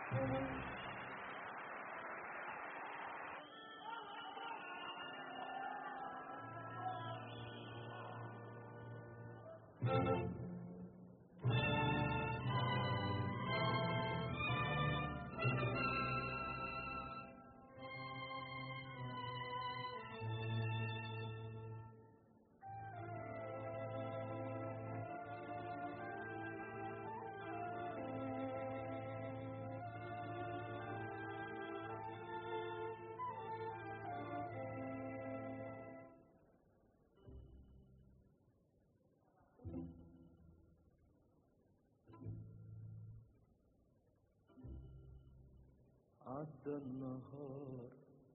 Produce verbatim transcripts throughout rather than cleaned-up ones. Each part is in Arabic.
عدى النهار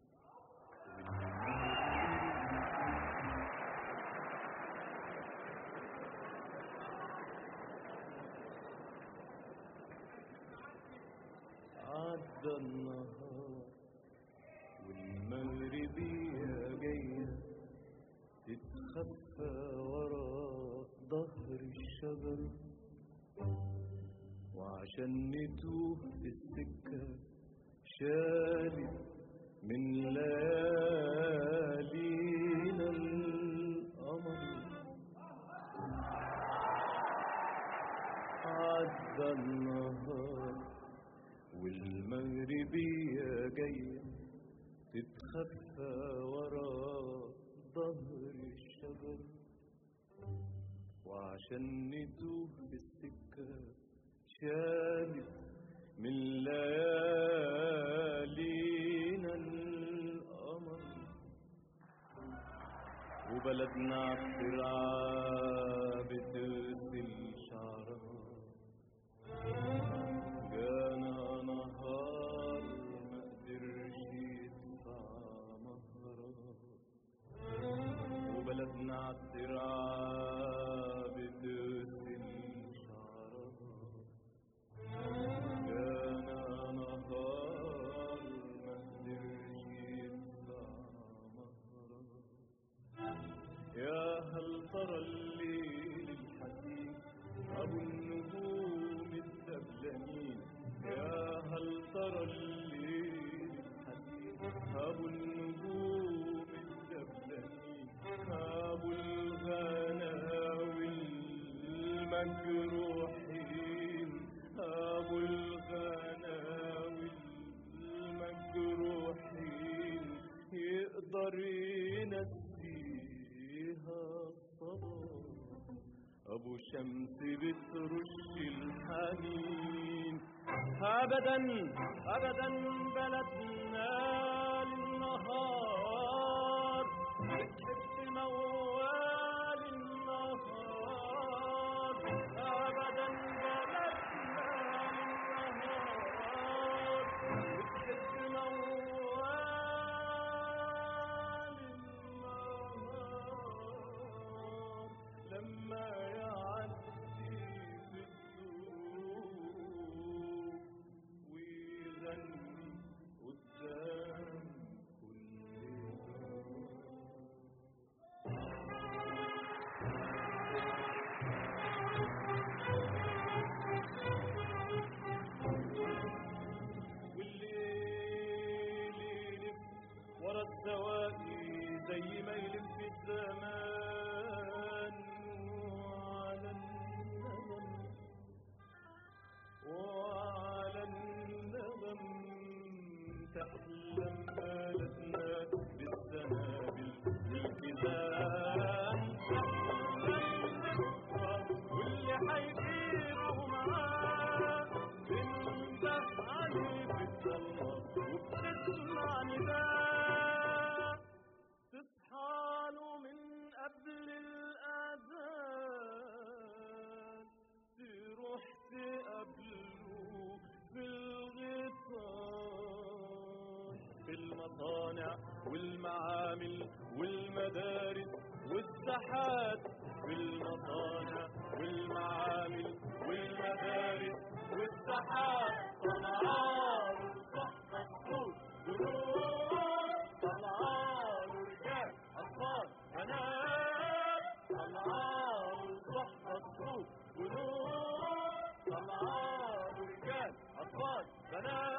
عدى النهار والمغربية جاية تتخفى ورا ظهر الشجر، وعشان نتوه في السكة شالت من ليالينا القمر. عدى النهار والمغربية جاية تتخفى ورا ظهر الشجر، وعشان نتوه في السكة شالت من ليالينا القمر. وبلدنا عالترعة بتغسل شعرها، جانا نهار مقدرش يدفع مهرها. وبلدنا عالترعة بتغسل شعرها، جانا نهار مقدرش يدفع مهرها. يا هل ترى الليل الحزين أبو النجوم الدبلانين، يا هل ترى الليل الحزين أبو النجوم الدبلانين، أبو الغناوي المجروحين، أبو الغناوي المجروحين، يقدر ينسيها الصباح أبو شمس بترش الحنين. أبدا أبدا بلدنا للنهار بتحب موال النهار. أبدا بلدنا للنهار بتحب موال النهار. لما يعدي في السوق ويغني قدام كل والليل يلف ورا الزواقي زي ما يلف الزمان. وعلى الندم وعلى الندم تحلم بلدنا بالسنابل والكتاب. واللي حيجيبه معاه بنده عليه في الضلمة وبتسمع نداء. تصحاله من قبل الأذان تروح تقابله في الغيطان. في المصانع والمعامل والمدارس والساحات، في المصانع والمعامل والمدارس والساحات. طلعان صحبة الصوت جنود، طلعان رجال أطفال بنات، طلعان صحبة الصوت جنود، طلعان رجال أطفال بنات.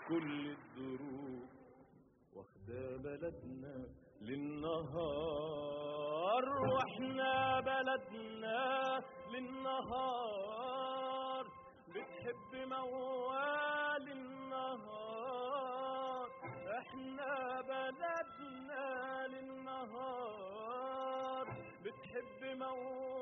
كل الظروف واخدة بلدنا للنهار، واحنا بلدنا للنهار بتحب موال النهار، احنا بلدنا للنهار بتحب موال